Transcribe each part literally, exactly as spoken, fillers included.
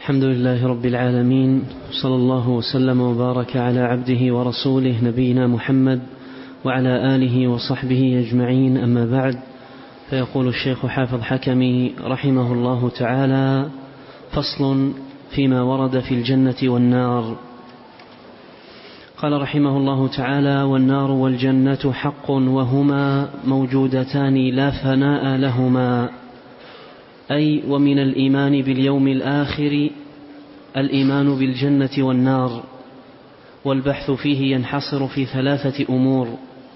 الحمد لله رب العالمين، صلى الله وسلم وبارك على عبده ورسوله نبينا محمد وعلى آله وصحبه أجمعين، أما بعد. فيقول الشيخ حافظ حكمي رحمه الله تعالى: فصل فيما ورد في الجنة والنار. قال رحمه الله تعالى: والنار والجنة حق، وهما موجودتان لا فناء لهما، أي ومن الإيمان باليوم الآخر الإيمان بالجنة والنار. والبحث فيه ينحصر في ثلاثة أمور: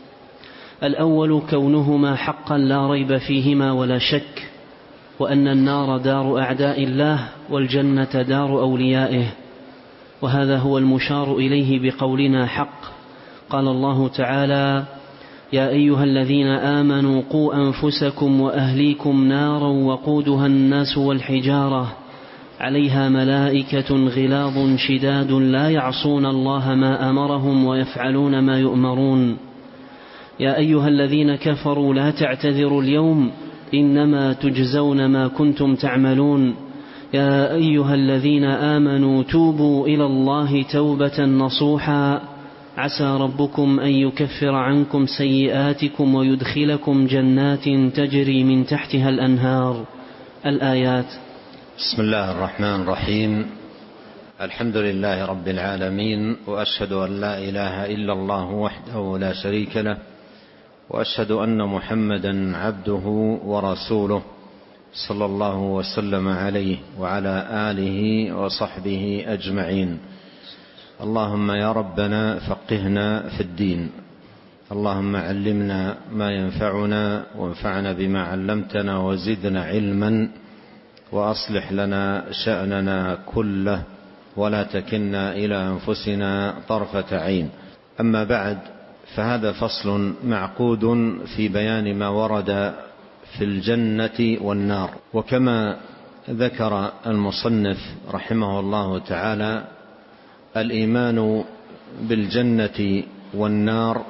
الأول كونهما حقا لا ريب فيهما ولا شك، وأن النار دار أعداء الله والجنة دار أوليائه، وهذا هو المشار إليه بقولنا حق. قال الله تعالى: يا أيها الذين آمنوا قوا أنفسكم وأهليكم نارا وقودها الناس والحجارة عليها ملائكة غلاظ شداد لا يعصون الله ما أمرهم ويفعلون ما يؤمرون. يا أيها الذين كفروا لا تعتذروا اليوم إنما تجزون ما كنتم تعملون. يا أيها الذين آمنوا توبوا إلى الله توبة نصوحا عسى ربكم أن يكفر عنكم سيئاتكم ويدخلكم جنات تجري من تحتها الأنهار. الآيات. بسم الله الرحمن الرحيم. الحمد لله رب العالمين، وأشهد أن لا إله إلا الله وحده لا شريك له، وأشهد أن محمدا عبده ورسوله صلى الله وسلم عليه وعلى آله وصحبه أجمعين. اللهم يا ربنا فقهنا في الدين، اللهم علمنا ما ينفعنا وانفعنا بما علمتنا وزدنا علما، وأصلح لنا شأننا كله ولا تكلنا إلى أنفسنا طرفة عين. أما بعد، فهذا فصل معقود في بيان ما ورد في الجنة والنار. وكما ذكر المصنف رحمه الله تعالى، الإيمان بالجنة والنار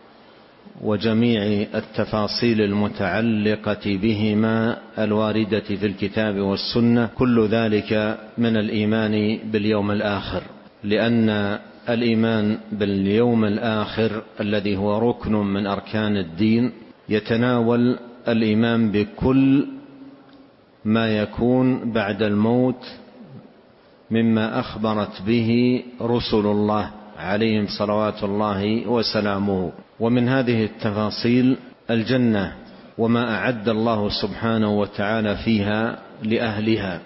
وجميع التفاصيل المتعلقة بهما الواردة في الكتاب والسنة، كل ذلك من الإيمان باليوم الآخر، لأن الإيمان باليوم الآخر الذي هو ركن من أركان الدين يتناول الإيمان بكل ما يكون بعد الموت مما أخبرت به رسل الله عليهم صلوات الله وسلامه. ومن هذه التفاصيل الجنة وما أعد الله سبحانه وتعالى فيها لأهلها،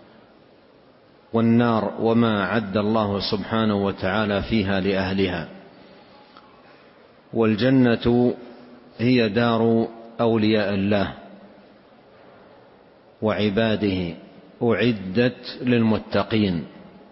والنار وما أعد الله سبحانه وتعالى فيها لأهلها. والجنة هي دار أولياء الله وعباده، أعدت للمتقين،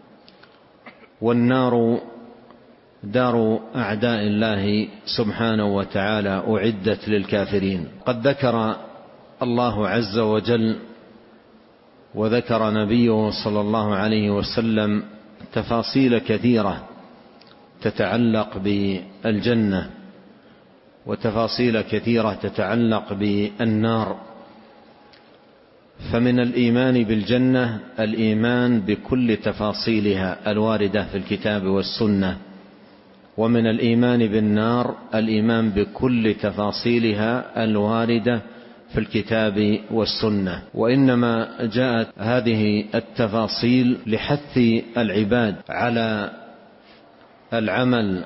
والنار دار أعداء الله سبحانه وتعالى أعدت للكافرين. قد ذكر الله عز وجل وذكر نبيه صلى الله عليه وسلم تفاصيل كثيرة تتعلق بالجنة، وتفاصيل كثيرة تتعلق بالنار. فمن الإيمان بالجنة الإيمان بكل تفاصيلها الواردة في الكتاب والسنة، ومن الإيمان بالنار الإيمان بكل تفاصيلها الواردة في الكتاب والسنة. وإنما جاءت هذه التفاصيل لحث العباد على العمل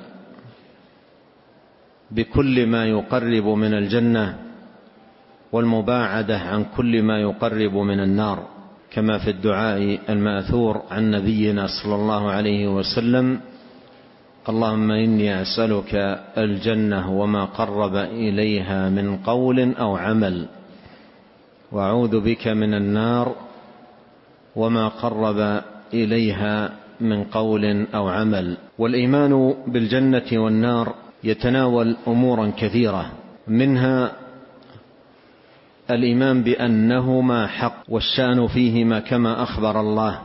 بكل ما يقرب من الجنة، والمباعدة عن كل ما يقرب من النار، كما في الدعاء المأثور عن نبينا صلى الله عليه وسلم: اللهم إني أسألك الجنة وما قرب إليها من قول أو عمل، وأعوذ بك من النار وما قرب إليها من قول أو عمل. والإيمان بالجنة والنار يتناول أمورا كثيرة، منها الإيمان بأنهما حق، والشأن فيهما كما أخبر الله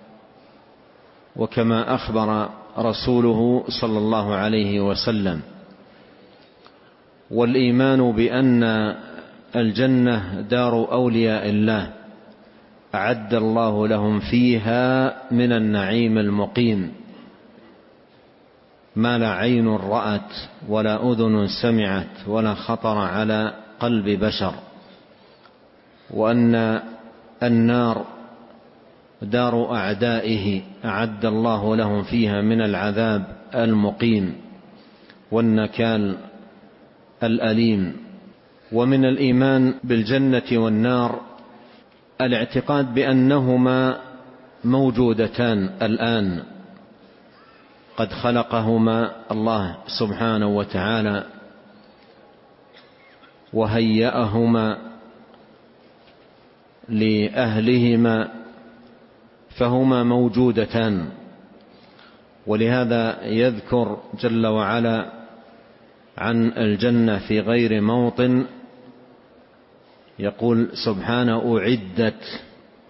وكما أخبر رسوله صلى الله عليه وسلم. والإيمان بأن الجنة دار أولياء الله أعد الله لهم فيها من النعيم المقيم ما لا عين رأت ولا أذن سمعت ولا خطر على قلب بشر، وأن النار دار أعدائه أعد الله لهم فيها من العذاب المقيم والنكال الأليم. ومن الإيمان بالجنة والنار الاعتقاد بأنهما موجودتان الآن، قد خلقهما الله سبحانه وتعالى وهيأهما لأهلهما، فهما موجودتان. ولهذا يذكر جل وعلا عن الجنة في غير موطن، يقول سبحانه أعدت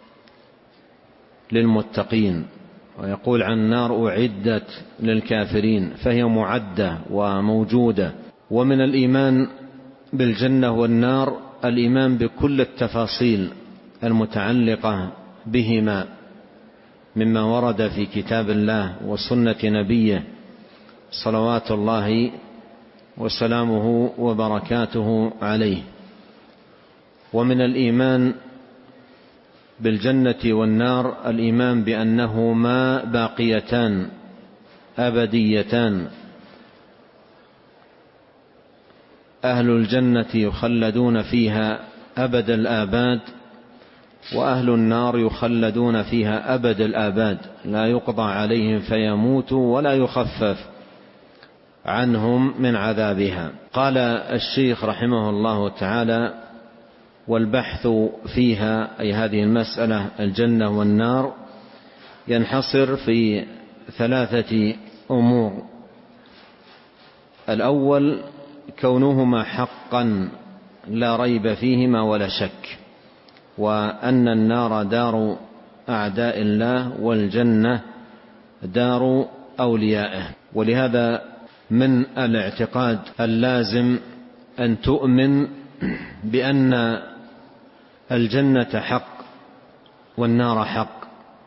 للمتقين، ويقول عن النار أعدت للكافرين، فهي معدة وموجودة. ومن الإيمان بالجنة والنار الإيمان بكل التفاصيل المتعلقة بهما مما ورد في كتاب الله وسنة نبيه صلوات الله وسلامه وبركاته عليه. ومن الإيمان بالجنة والنار الإيمان بأنهما باقيتان أبديتان، أهل الجنة يخلدون فيها أبد الآباد، وأهل النار يخلدون فيها أبد الآباد، لا يقضى عليهم فيموتوا ولا يخفف عنهم من عذابها. قال الشيخ رحمه الله تعالى: والبحث فيها، أي هذه المسألة الجنة والنار، ينحصر في ثلاثة أمور. الأول كونهما حقا لا ريب فيهما ولا شك، وأن النار دار أعداء الله والجنة دار أوليائه. ولهذا من الاعتقاد اللازم أن تؤمن بأن الجنة حق والنار حق،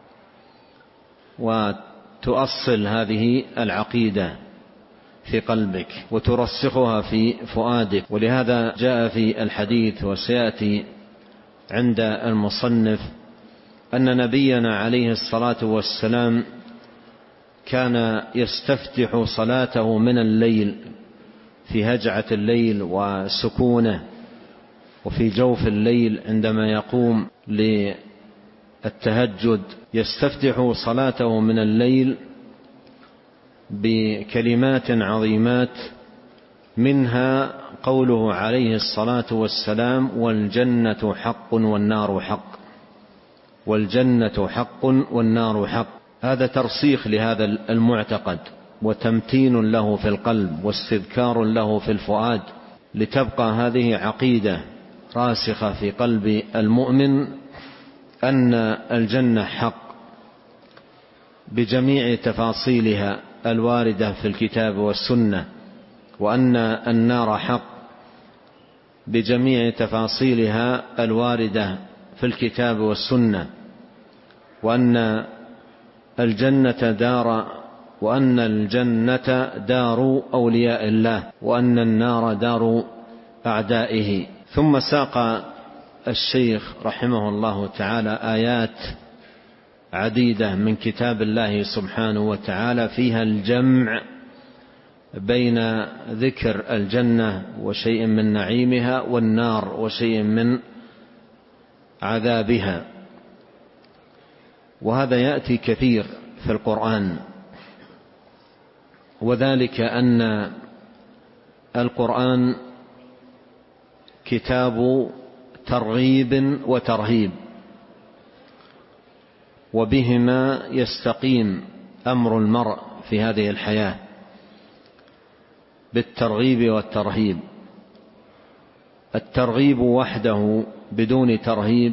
وتؤصل هذه العقيدة في قلبك وترسخها في فؤادك. ولهذا جاء في الحديث وسيأتي عند المصنف أن نبينا عليه الصلاة والسلام كان يستفتح صلاته من الليل في هجعة الليل وسكونه، وفي جوف الليل عندما يقوم للتهجد يستفتح صلاته من الليل بكلمات عظيمات، منها قوله عليه الصلاة والسلام: والجنة حق والنار حق، والجنة حق والنار حق. هذا ترسيخ لهذا المعتقد وتمتين له في القلب واستذكار له في الفؤاد، لتبقى هذه عقيدة راسخة في قلب المؤمن أن الجنة حق بجميع تفاصيلها الواردة في الكتاب والسنة، وأن النار حق بجميع تفاصيلها الواردة في الكتاب والسنة، وأن الجنة دار وأن الجنة دار أولياء الله، وأن النار دار أعدائه. ثم ساق الشيخ رحمه الله تعالى آيات عديدة من كتاب الله سبحانه وتعالى فيها الجمع بين ذكر الجنة وشيء من نعيمها والنار وشيء من عذابها، وهذا يأتي كثير في القرآن. وذلك أن القرآن كتاب ترغيب وترهيب، وبهما يستقيم أمر المرء في هذه الحياة، بالترغيب والترهيب. الترغيب وحده بدون ترهيب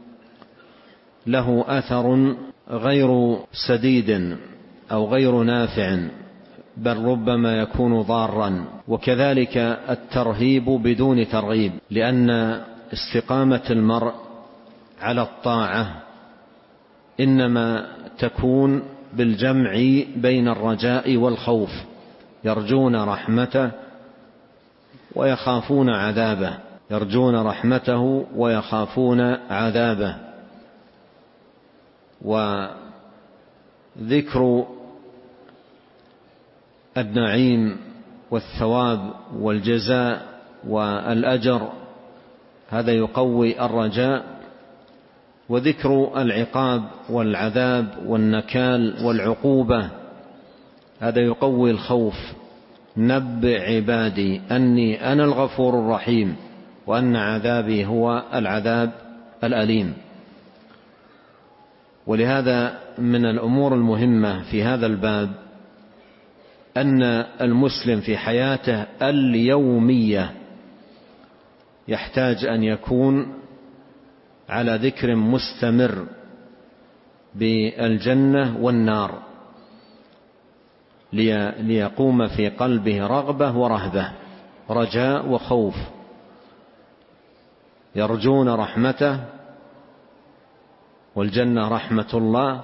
له أثر غير سديد أو غير نافع، بل ربما يكون ضارا. وكذلك الترهيب بدون ترغيب، لأن استقامة المرء على الطاعة إنما تكون بالجمع بين الرجاء والخوف، يرجون رحمته ويخافون عذابه، يرجون رحمته ويخافون عذابه. وذكر النعيم والثواب والجزاء والأجر هذا يقوي الرجاء، وذكر العقاب والعذاب والنكال والعقوبة هذا يقوي الخوف. نبئ عبادي أني أنا الغفور الرحيم وأن عذابي هو العذاب الأليم. ولهذا من الأمور المهمة في هذا الباب أن المسلم في حياته اليومية يحتاج أن يكون على ذكر مستمر بالجنة والنار، ليقوم في قلبه رغبة ورهبة، رجاء وخوف، يرجون رحمته، والجنة رحمة الله،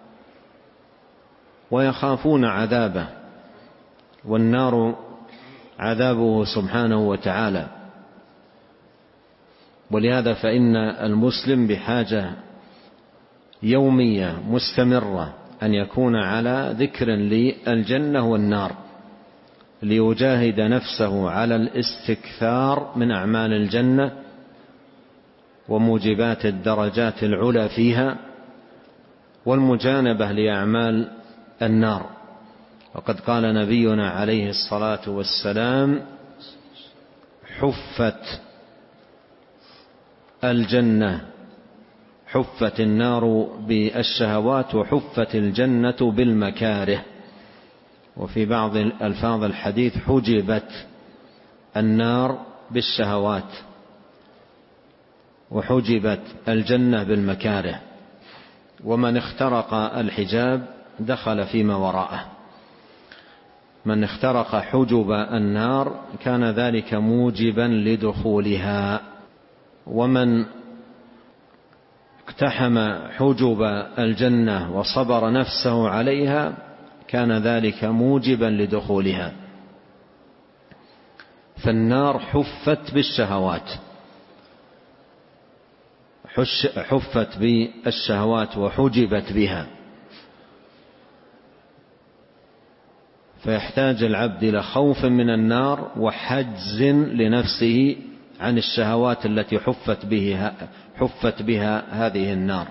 ويخافون عذابه، والنار عذابه سبحانه وتعالى. ولهذا فإن المسلم بحاجة يومية مستمرة أن يكون على ذكر للجنة والنار، ليجاهد نفسه على الاستكثار من أعمال الجنة وموجبات الدرجات العلى فيها، والمجانبة لأعمال النار. وقد قال نبينا عليه الصلاة والسلام: حفت الجنة حفت النار بالشهوات وحفت الجنة بالمكاره. وفي بعض الألفاظ الحديث: حجبت النار بالشهوات وحجبت الجنة بالمكاره. ومن اخترق الحجاب دخل فيما وراءه. من اخترق حجب النار كان ذلك موجبا لدخولها، ومن اقتحم حجب الجنة وصبر نفسه عليها كان ذلك موجبا لدخولها. فالنار حفت بالشهوات، حفت بالشهوات وحجبت بها، فيحتاج العبد إلى خوف من النار وحجز لنفسه عن الشهوات التي حفت بها, حفت بها هذه النار.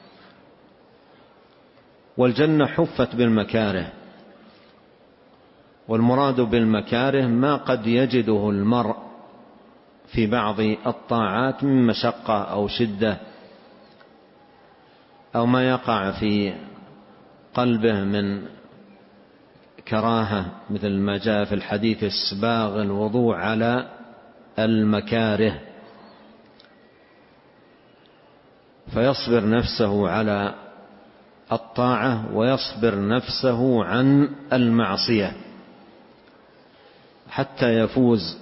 والجنة حفت بالمكاره، والمراد بالمكاره ما قد يجده المرء في بعض الطاعات من مشقة أو شدة، أو ما يقع في قلبه من كراهة، مثل ما جاء في الحديث: اسباغ الوضوء على المكاره. فيصبر نفسه على الطاعة ويصبر نفسه عن المعصية حتى يفوز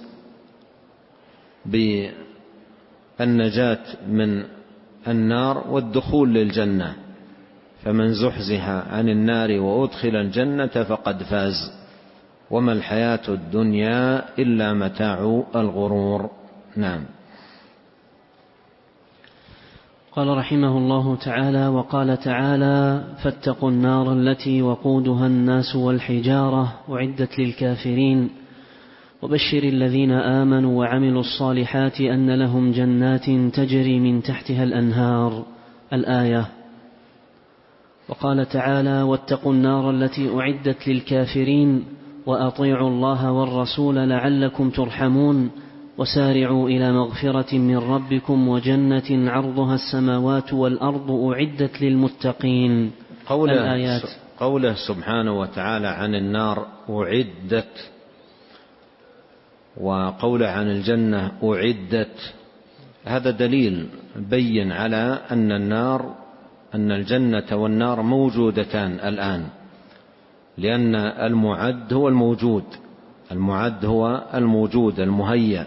بالنجاة من النار والدخول للجنة. فمن زحزح عن النار وأدخل الجنة فقد فاز، وما الحياة الدنيا إلا متاع الغرور. نعم. قال رحمه الله تعالى: وقال تعالى: فاتقوا النار التي وقودها الناس والحجارة أعدت للكافرين وبشر الذين آمنوا وعملوا الصالحات أن لهم جنات تجري من تحتها الأنهار. الآية. وقال تعالى: واتقوا النار التي أعدت للكافرين وأطيعوا الله والرسول لعلكم ترحمون وسارعوا إلى مغفرة من ربكم وجنة عرضها السماوات والأرض أعدت للمتقين. قوله, الآيات. قوله سبحانه وتعالى عن النار أعدت، وقوله عن الجنة أعدت، هذا دليل بين على أن النار أن الجنة والنار موجودتان الآن، لأن المعد هو الموجود، المعد هو الموجود المهيأ.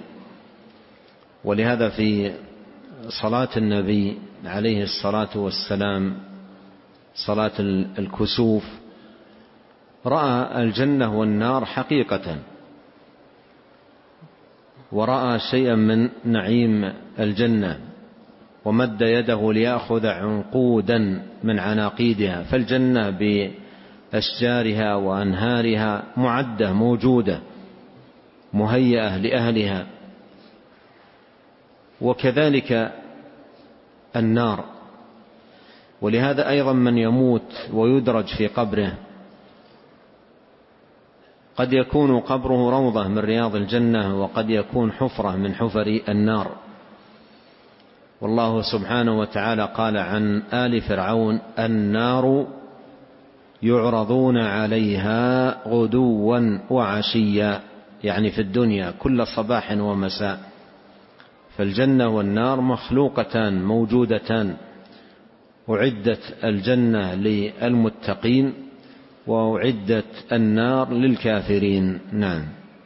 ولهذا في صلاة النبي عليه الصلاة والسلام صلاة الكسوف، رأى الجنة والنار حقيقة، ورأى شيئا من نعيم الجنة، ومد يده ليأخذ عنقودا من عناقيدها. فالجنة بأشجارها وأنهارها معدة موجودة مهيئة لأهلها، وكذلك النار. ولهذا أيضا من يموت ويدرج في قبره قد يكون قبره روضة من رياض الجنة، وقد يكون حفرة من حفر النار. والله سبحانه وتعالى قال عن آل فرعون: النار يعرضون عليها غدوا وعشيا، يعني في الدنيا كل صباح ومساء. فالجنة والنار مخلوقتان موجودتان، أعدت الجنة للمتقين وأعدت النار للكافرين. نعم.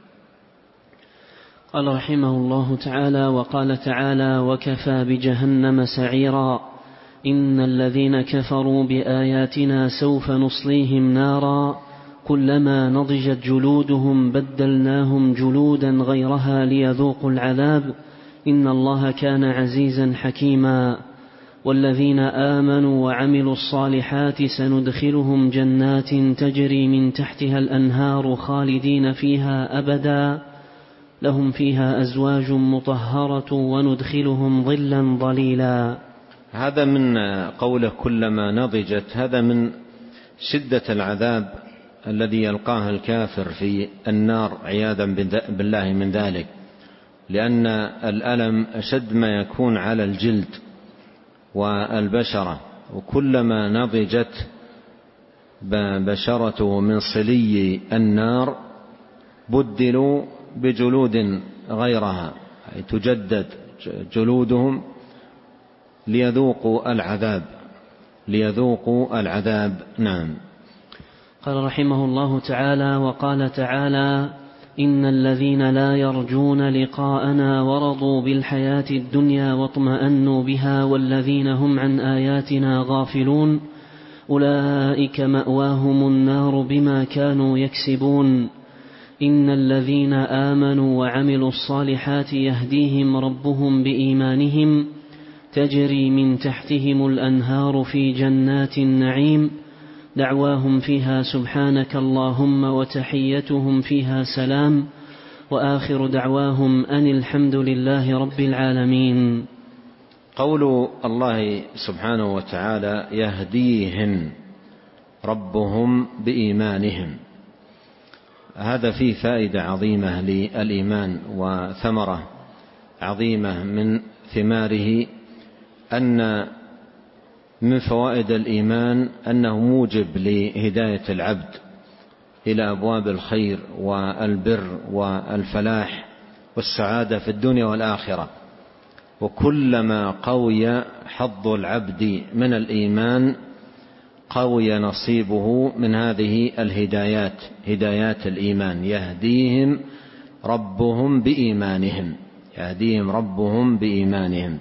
قال رحمه الله تعالى: وقال تعالى: وكفى بجهنم سعيرا إن الذين كفروا بآياتنا سوف نصليهم نارا كلما نضجت جلودهم بدلناهم جلودا غيرها ليذوقوا العذاب إن الله كان عزيزا حكيما. والذين آمنوا وعملوا الصالحات سندخلهم جنات تجري من تحتها الأنهار خالدين فيها أبدا لهم فيها أزواج مطهرة وندخلهم ظلا ظليلا. هذا من قوله كلما نضجت، هذا من شدة العذاب الذي يلقاه الكافر في النار عياذا بالله من ذلك، لأن الألم أشد ما يكون على الجلد والبشرة، وكلما نضجت بشرته من صلي النار بدلوا بجلود غيرها، أي تجدد جلودهم ليذوقوا العذاب ليذوقوا العذاب. نعم. قال رحمه الله تعالى: وقال تعالى: إن الذين لا يرجون لقاءنا ورضوا بالحياة الدنيا واطمأنوا بها والذين هم عن آياتنا غافلون أولئك مأواهم النار بما كانوا يكسبون. إن الذين آمنوا وعملوا الصالحات يهديهم ربهم بإيمانهم تجري من تحتهم الأنهار في جنات النعيم دعواهم فيها سبحانك اللهم وتحيتهم فيها سلام وآخر دعواهم أن الحمد لله رب العالمين. قول الله سبحانه وتعالى يهديهم ربهم بإيمانهم، هذا فيه فائدة عظيمة للإيمان وثمرة عظيمة من ثماره، أن من فوائد الإيمان أنه موجب لهداية العبد إلى أبواب الخير والبر والفلاح والسعادة في الدنيا والآخرة. وكلما قوي حظ العبد من الإيمان قوي نصيبه من هذه الهدايات، هدايات الإيمان. يهديهم ربهم بإيمانهم يهديهم ربهم بإيمانهم.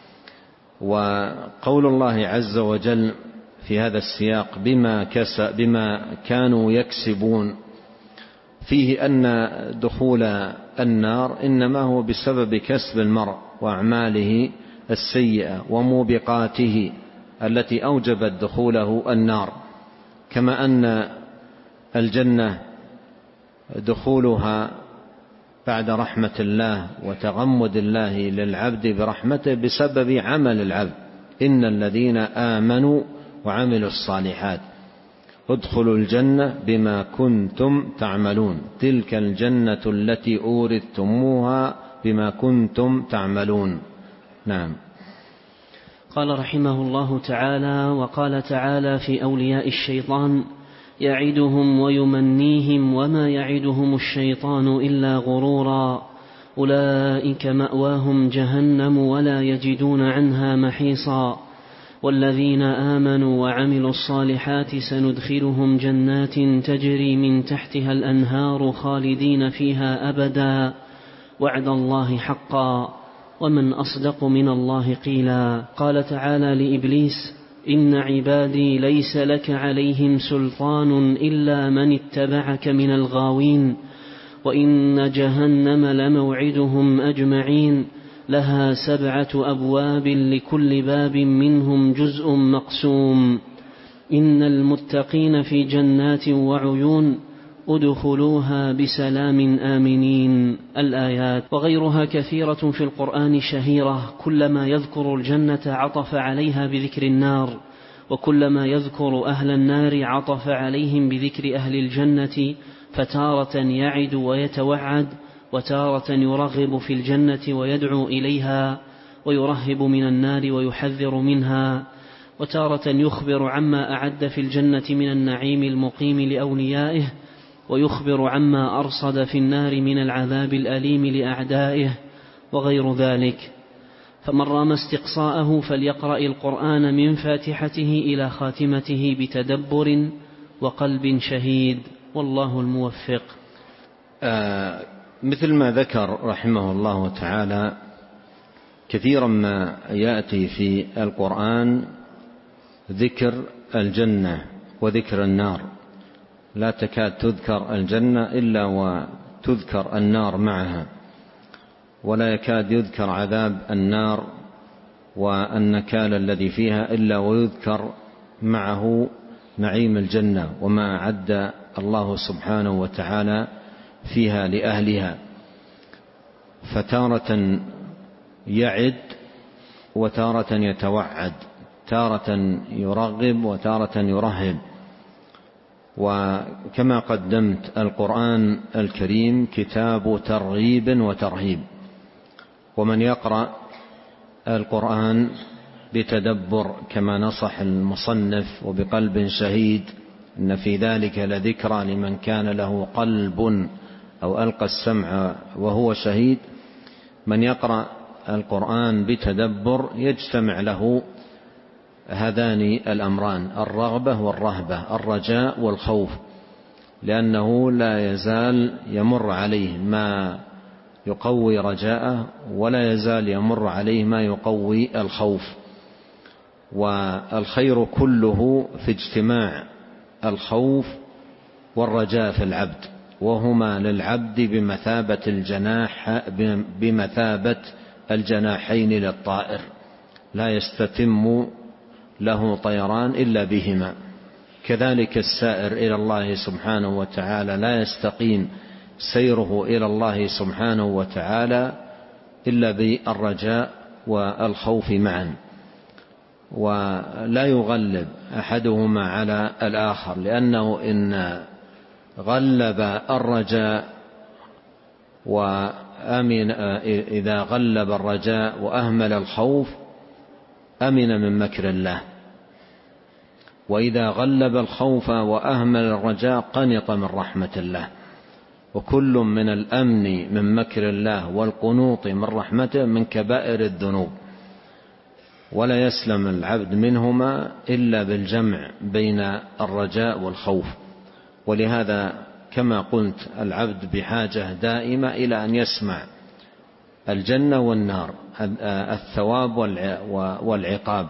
وقول الله عز وجل في هذا السياق بما, كسب بما كانوا يكسبون فيه أن دخول النار إنما هو بسبب كسب المرء وأعماله السيئة وموبقاته التي أوجبت دخوله النار، كما أن الجنة دخولها بعد رحمة الله وتغمد الله للعبد برحمته بسبب عمل العبد. إن الذين آمنوا وعملوا الصالحات ادخلوا الجنة بما كنتم تعملون تلك الجنة التي أورثتموها بما كنتم تعملون. نعم. قال رحمه الله تعالى: وقال تعالى في أولياء الشيطان: يعدهم ويمنيهم وما يعدهم الشيطان إلا غرورا أولئك مأواهم جهنم ولا يجدون عنها محيصا. والذين آمنوا وعملوا الصالحات سندخلهم جنات تجري من تحتها الأنهار خالدين فيها أبدا وعد الله حقا ومن أصدق من الله قيلا. قال تعالى لإبليس: إن عبادي ليس لك عليهم سلطان إلا من اتبعك من الغاوين وإن جهنم لموعدهم أجمعين لها سبعة أبواب لكل باب منهم جزء مقسوم إن المتقين في جنات وعيون ادخلوها بسلام آمنين. الآيات. وغيرها كثيرة في القرآن شهيرة، كلما يذكر الجنة عطف عليها بذكر النار، وكلما يذكر أهل النار عطف عليهم بذكر أهل الجنة، فتارة يعد ويتوعد، وتارة يرغب في الجنة ويدعو إليها، ويرهب من النار ويحذر منها، وتارة يخبر عما أعد في الجنة من النعيم المقيم لأوليائه، ويخبر عما أرصد في النار من العذاب الأليم لأعدائه وغير ذلك. فمن رام استقصاءه فليقرأ القرآن من فاتحته إلى خاتمته بتدبر وقلب شهيد، والله الموفق. آه مثل ما ذكر رحمه الله تعالى، كثيرا ما يأتي في القرآن ذكر الجنة وذكر النار، لا تكاد تذكر الجنة إلا وتذكر النار معها، ولا يكاد يذكر عذاب النار والنكال الذي فيها إلا ويذكر معه نعيم الجنة وما أعد الله سبحانه وتعالى فيها لأهلها. فتارة يعد وتارة يتوعد، تارة يرغب وتارة يرهب. وكما قدمت، القرآن الكريم كتاب ترغيب وترهيب، ومن يقرأ القرآن بتدبر كما نصح المصنف وبقلب شهيد، إن في ذلك لذكرى لمن كان له قلب أو ألقى السمع وهو شهيد. من يقرأ القرآن بتدبر يجتمع له هذان الأمران، الرغبة والرهبة، الرجاء والخوف، لأنه لا يزال يمر عليه ما يقوي رجاءه، ولا يزال يمر عليه ما يقوي الخوف. والخير كله في اجتماع الخوف والرجاء في العبد، وهما للعبد بمثابة الجناح بمثابة الجناحين للطائر، لا يستتم له طيران إلا بهما. كذلك السائر إلى الله سبحانه وتعالى لا يستقيم سيره إلى الله سبحانه وتعالى إلا بالرجاء والخوف معا، ولا يغلب أحدهما على الآخر، لأنه إن غلب الرجاء وأمن إذا غلب الرجاء وأهمل الخوف أمن من مكر الله، وإذا غلب الخوف وأهمل الرجاء قنط من رحمة الله. وكل من الأمن من مكر الله والقنوط من رحمته من كبائر الذنوب، ولا يسلم العبد منهما إلا بالجمع بين الرجاء والخوف. ولهذا كما قلت العبد بحاجة دائمة إلى أن يسمع الجنة والنار، الثواب والعقاب،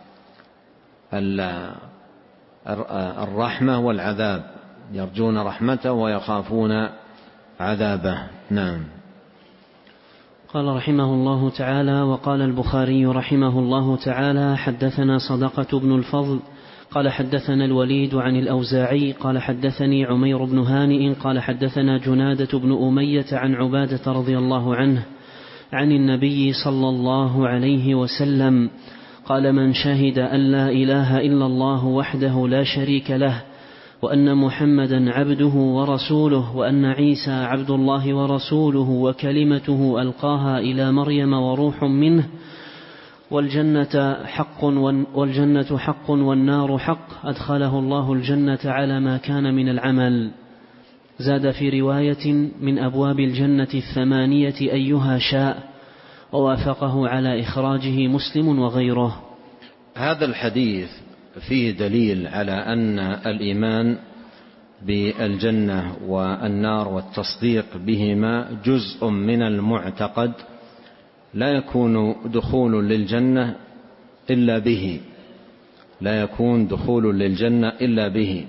الرحمة والعذاب، يرجون رحمته ويخافون عذابه. نعم. قال رحمه الله تعالى: وقال البخاري رحمه الله تعالى: حدثنا صدقة بن الفضل قال حدثنا الوليد عن الأوزاعي قال حدثني عمير بن هانئ قال حدثنا جنادة بن أمية عن عبادة رضي الله عنه عن النبي صلى الله عليه وسلم قال: من شهد أن لا إله إلا الله وحده لا شريك له، وأن محمدا عبده ورسوله، وأن عيسى عبد الله ورسوله وكلمته ألقاها إلى مريم وروح منه، والجنة حق والجنة حق والنار حق، أدخله الله الجنة على ما كان من العمل. زاد في رواية: من أبواب الجنة الثمانية أيها شاء، ووافقه على إخراجه مسلم وغيره. هذا الحديث فيه دليل على أن الإيمان بالجنة والنار والتصديق بهما جزء من المعتقد، لا يكون دخول للجنة إلا به، لا يكون دخول للجنة إلا به.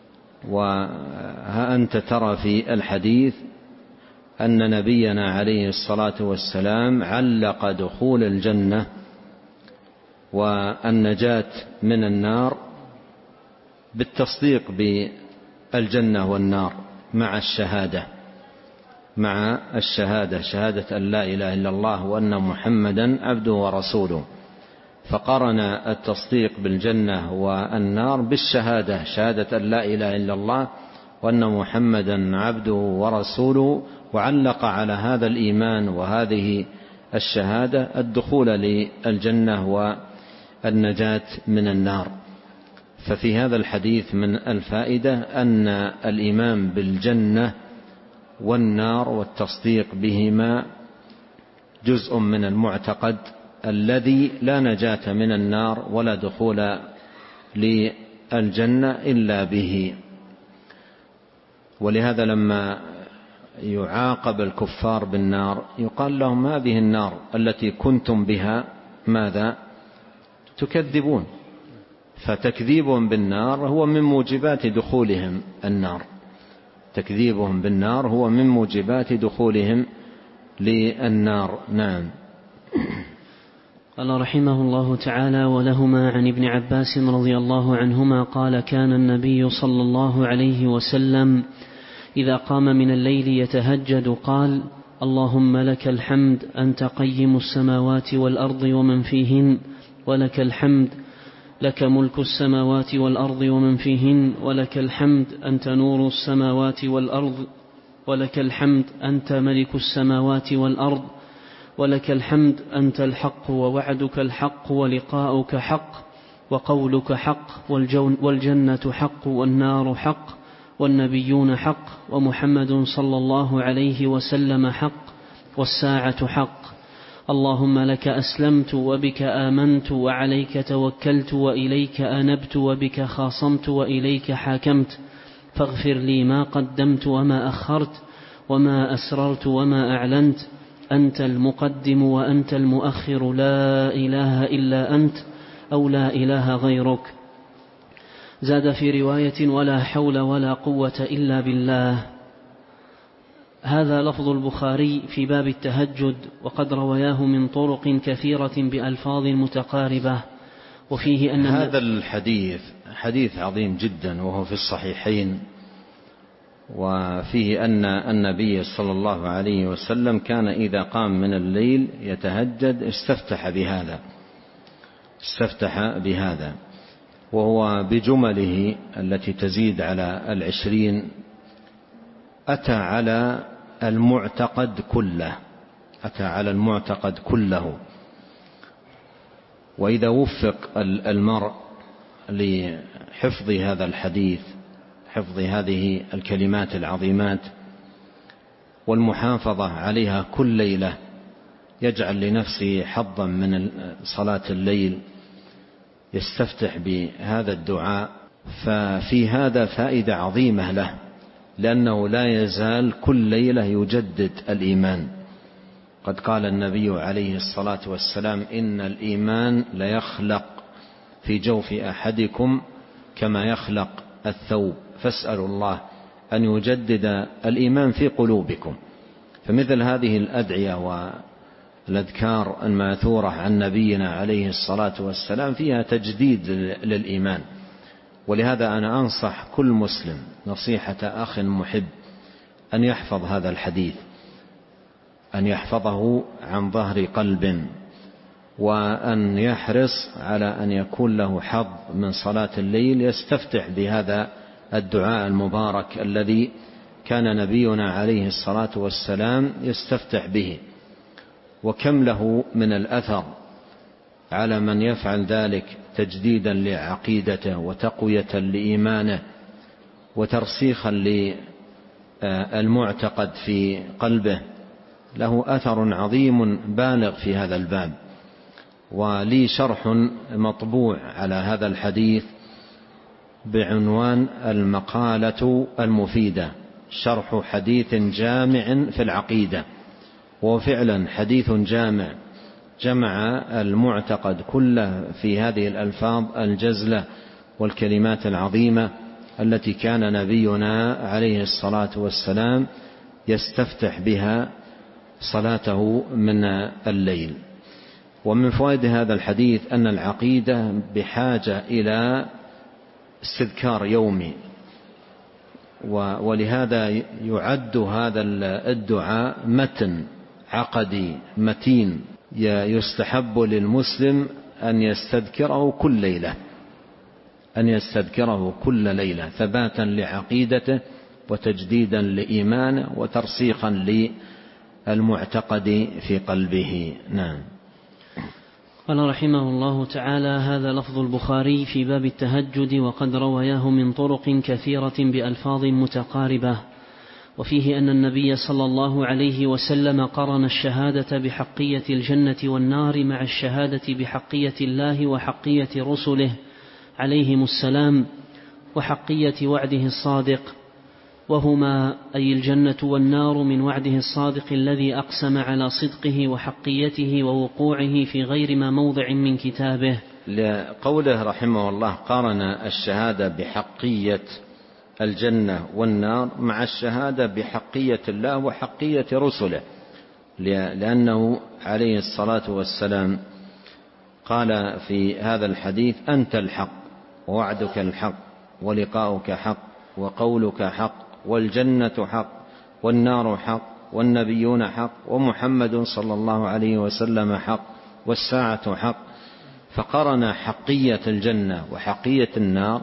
وها أنت ترى في الحديث أن نبينا عليه الصلاة والسلام علق دخول الجنة والنجاة من النار بالتصديق بالجنة والنار مع الشهادة مع الشهادة شهادة أن لا إله إلا الله وأن محمدا عبده ورسوله. فقرن التصديق بالجنة والنار بالشهادة شهادة أن لا إله إلا الله وأن محمدا عبده ورسوله، وعلق على هذا الإيمان وهذه الشهادة الدخول للجنة والنجاة من النار. ففي هذا الحديث من الفائدة أن الإيمان بالجنة والنار والتصديق بهما جزء من المعتقد الذي لا نجاة من النار ولا دخول للجنة إلا به. ولهذا لما يعاقب الكفار بالنار يقال لهم هذه النار التي كنتم بها ماذا تكذبون. فتكذيبهم بالنار هو من موجبات دخولهم النار، تكذيبهم بالنار هو من موجبات دخولهم للنار. نعم. قال رحمه الله تعالى: ولهما عن ابن عباس رضي الله عنهما قال: كان النبي صلى الله عليه وسلم إذا قام من الليل يتهجد قال: اللهم لك الحمد أنت قيم السماوات والأرض ومن فيهن، ولك الحمد لك ملك السماوات والأرض ومن فيهن، ولك الحمد أنت نور السماوات والأرض، ولك الحمد أنت ملك السماوات والأرض، ولك الحمد أنت الحق ووعدك الحق ولقاؤك حق وقولك حق والجنة حق والنار حق والنبيون حق ومحمد صلى الله عليه وسلم حق والساعة حق. اللهم لك أسلمت وبك آمنت وعليك توكلت وإليك أنبت وبك خاصمت وإليك حاكمت، فاغفر لي ما قدمت وما أخرت وما أسررت وما أعلنت، أنت المقدم وأنت المؤخر، لا إله إلا أنت أو لا إله غيرك. زاد في رواية: ولا حول ولا قوة إلا بالله. هذا لفظ البخاري في باب التهجد، وقد رواياه من طرق كثيرة بألفاظ متقاربة. وفيه أن هذا الحديث حديث عظيم جدا وهو في الصحيحين، وفيه أن النبي صلى الله عليه وسلم كان إذا قام من الليل يتهجد استفتح بهذا استفتح بهذا وهو بجمله التي تزيد على العشرين أتى على المعتقد كله أتى على المعتقد كله. وإذا وفق المرء لحفظ هذا الحديث، حفظ هذه الكلمات العظيمات والمحافظة عليها كل ليلة، يجعل لنفسه حظا من صلاة الليل، يستفتح بهذا الدعاء، ففي هذا فائدة عظيمة له، لأنه لا يزال كل ليلة يجدد الإيمان. قد قال النبي عليه الصلاة والسلام: إن الإيمان ليخلق في جوف أحدكم كما يخلق الثوب، فاسألوا الله أن يجدد الإيمان في قلوبكم. فمثل هذه الأدعية والأذكار الماثورة عن نبينا عليه الصلاة والسلام فيها تجديد للإيمان. ولهذا أنا أنصح كل مسلم نصيحة أخ محب أن يحفظ هذا الحديث، أن يحفظه عن ظهر قلب، وأن يحرص على أن يكون له حظ من صلاة الليل يستفتح بهذا الدعاء المبارك الذي كان نبينا عليه الصلاة والسلام يستفتح به. وكم له من الأثر على من يفعل ذلك تجديدا لعقيدته وتقوية لإيمانه وترسيخا للمعتقد في قلبه، له أثر عظيم بالغ في هذا الباب. ولي شرح مطبوع على هذا الحديث بعنوان المقالة المفيدة، شرح حديث جامع في العقيدة، وفعلا حديث جامع جمع المعتقد كله في هذه الألفاظ الجزلة والكلمات العظيمة التي كان نبينا عليه الصلاة والسلام يستفتح بها صلاته من الليل. ومن فوائد هذا الحديث أن العقيدة بحاجة إلى استذكار يومي، ولهذا يعد هذا الدعاء متن عقدي متين يستحب للمسلم أن يستذكره كل ليلة أن يستذكره كل ليلة ثباتا لعقيدته وتجديدا لإيمانه وترسيخا للمعتقد في قلبه. نعم. قال رحمه الله تعالى: هذا لفظ البخاري في باب التهجد، وقد رواياه من طرق كثيرة بألفاظ متقاربة، وفيه أن النبي صلى الله عليه وسلم قرن الشهادة بحقية الجنة والنار مع الشهادة بحقية الله وحقية رسله عليهم السلام وحقية وعده الصادق، وهما أي الجنة والنار من وعده الصادق الذي أقسم على صدقه وحقيته ووقوعه في غير ما موضع من كتابه. لقوله رحمه الله قارن الشهادة بحقية الجنة والنار مع الشهادة بحقية الله وحقية رسله، لأنه عليه الصلاة والسلام قال في هذا الحديث: أنت الحق ووعدك الحق ولقاؤك حق وقولك حق والجنة حق والنار حق والنبيون حق ومحمد صلى الله عليه وسلم حق والساعة حق. فقرن حقية الجنة وحقية النار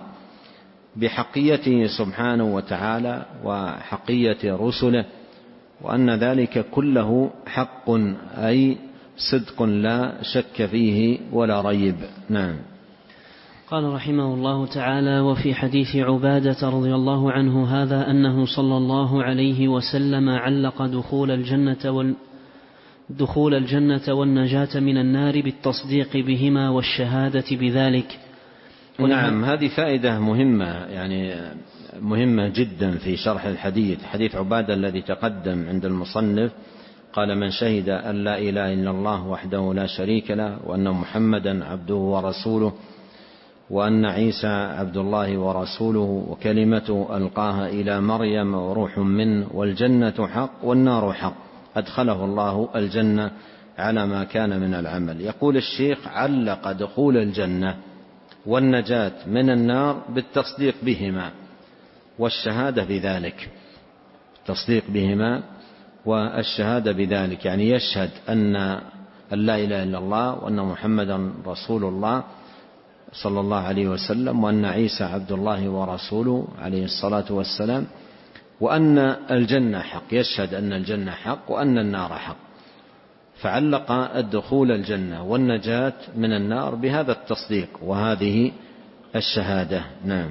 بحقيته سبحانه وتعالى وحقية رسله، وأن ذلك كله حق أي صدق لا شك فيه ولا ريب. نعم. قال رحمه الله تعالى: وفي حديث عبادة رضي الله عنه هذا أنه صلى الله عليه وسلم علق دخول الجنة وال دخول الجنة والنجاة من النار بالتصديق بهما والشهادة بذلك. نعم، هذه فائدة مهمة يعني مهمة جدا في شرح الحديث. حديث عبادة الذي تقدم عند المصنف قال: من شهد أن لا إله إلا الله وحده لا شريك له وأن محمدا عبده ورسوله وأن عيسى عبد الله ورسوله وكلمته ألقاها إلى مريم وروح منه والجنة حق والنار حق أدخله الله الجنة على ما كان من العمل. يقول الشيخ: علق دخول الجنة والنجاة من النار بالتصديق بهما والشهادة بذلك. التصديق بهما والشهادة بذلك يعني يشهد أن لا إله إلا الله وأن محمدا رسول الله صلى الله عليه وسلم وأن عيسى عبد الله ورسوله عليه الصلاة والسلام وأن الجنة حق، يشهد أن الجنة حق وأن النار حق. فعلق الدخول الجنة والنجاة من النار بهذا التصديق وهذه الشهادة. نعم.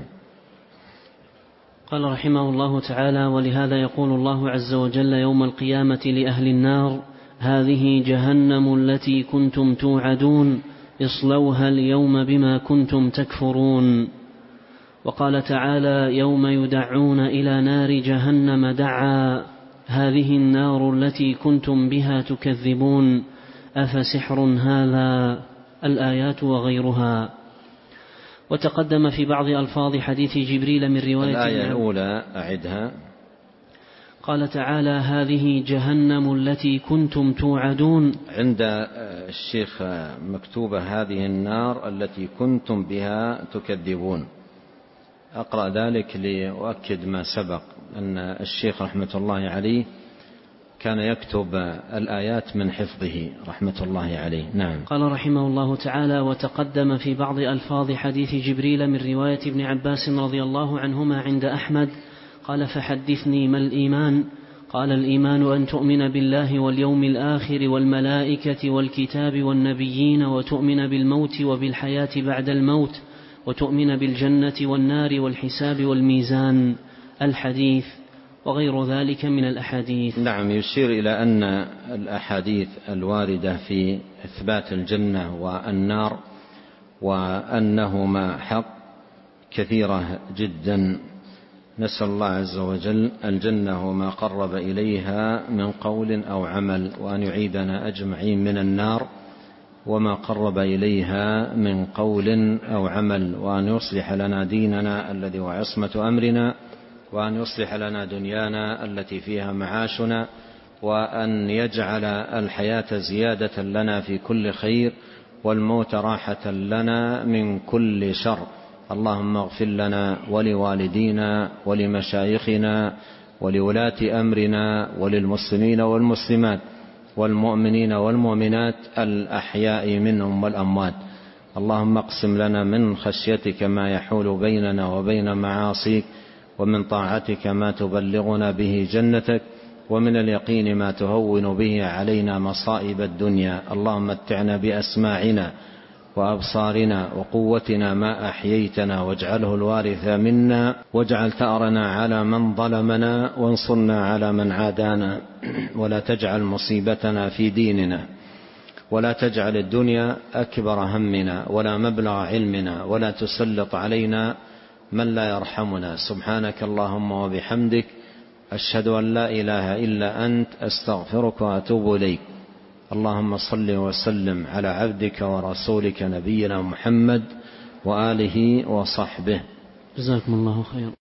قال رحمه الله تعالى: ولهذا يقول الله عز وجل يوم القيامة لأهل النار: هذه جهنم التي كنتم توعدون اصلوها اليوم بما كنتم تكفرون. وقال تعالى: يوم يدعون إلى نار جهنم دعا هذه النار التي كنتم بها تكذبون أفسحر هذا، الآيات وغيرها. وتقدم في بعض ألفاظ حديث جبريل من رواية الآية الأولى أعدها. قال تعالى: هذه جهنم التي كنتم توعدون. عند الشيخ مكتوبة هذه النار التي كنتم بها تكذبون. أقرأ ذلك لأؤكد ما سبق أن الشيخ رحمة الله عليه كان يكتب الآيات من حفظه رحمة الله عليه. نعم. قال رحمه الله تعالى: وتقدم في بعض ألفاظ حديث جبريل من رواية ابن عباس رضي الله عنهما عند أحمد قال: فحدثني ما الإيمان؟ قال: الإيمان أن تؤمن بالله واليوم الآخر والملائكة والكتاب والنبيين وتؤمن بالموت وبالحياة بعد الموت وتؤمن بالجنة والنار والحساب والميزان. الحديث وغير ذلك من الأحاديث. نعم، يشير إلى أن الأحاديث الواردة في إثبات الجنة والنار وأنهما حق كثيرة جدا. نسأل الله عز وجل الجنة وما قرب إليها من قول أو عمل، وأن يعيذنا أجمعين من النار وما قرب إليها من قول أو عمل، وأن يصلح لنا ديننا الذي هو عصمة أمرنا، وأن يصلح لنا دنيانا التي فيها معاشنا، وأن يجعل الحياة زيادة لنا في كل خير، والموت راحة لنا من كل شر. اللهم اغفر لنا ولوالدينا ولمشايخنا ولولاة أمرنا وللمسلمين والمسلمات والمؤمنين والمؤمنات الأحياء منهم والأموات. اللهم اقسم لنا من خشيتك ما يحول بيننا وبين معاصيك، ومن طاعتك ما تبلغنا به جنتك، ومن اليقين ما تهون به علينا مصائب الدنيا. اللهم متعنا بأسماعنا وأبصارنا وقوتنا ما أحييتنا، واجعله الوارث منا، واجعل ثأرنا على من ظلمنا، وانصرنا على من عادانا، ولا تجعل مصيبتنا في ديننا، ولا تجعل الدنيا أكبر همنا ولا مبلغ علمنا، ولا تسلط علينا من لا يرحمنا. سبحانك اللهم وبحمدك، أشهد أن لا إله إلا أنت، أستغفرك وأتوب إليك. اللهم صل وسلم على عبدك ورسولك نبينا محمد وآله وصحبه. جزاكم الله خيرا.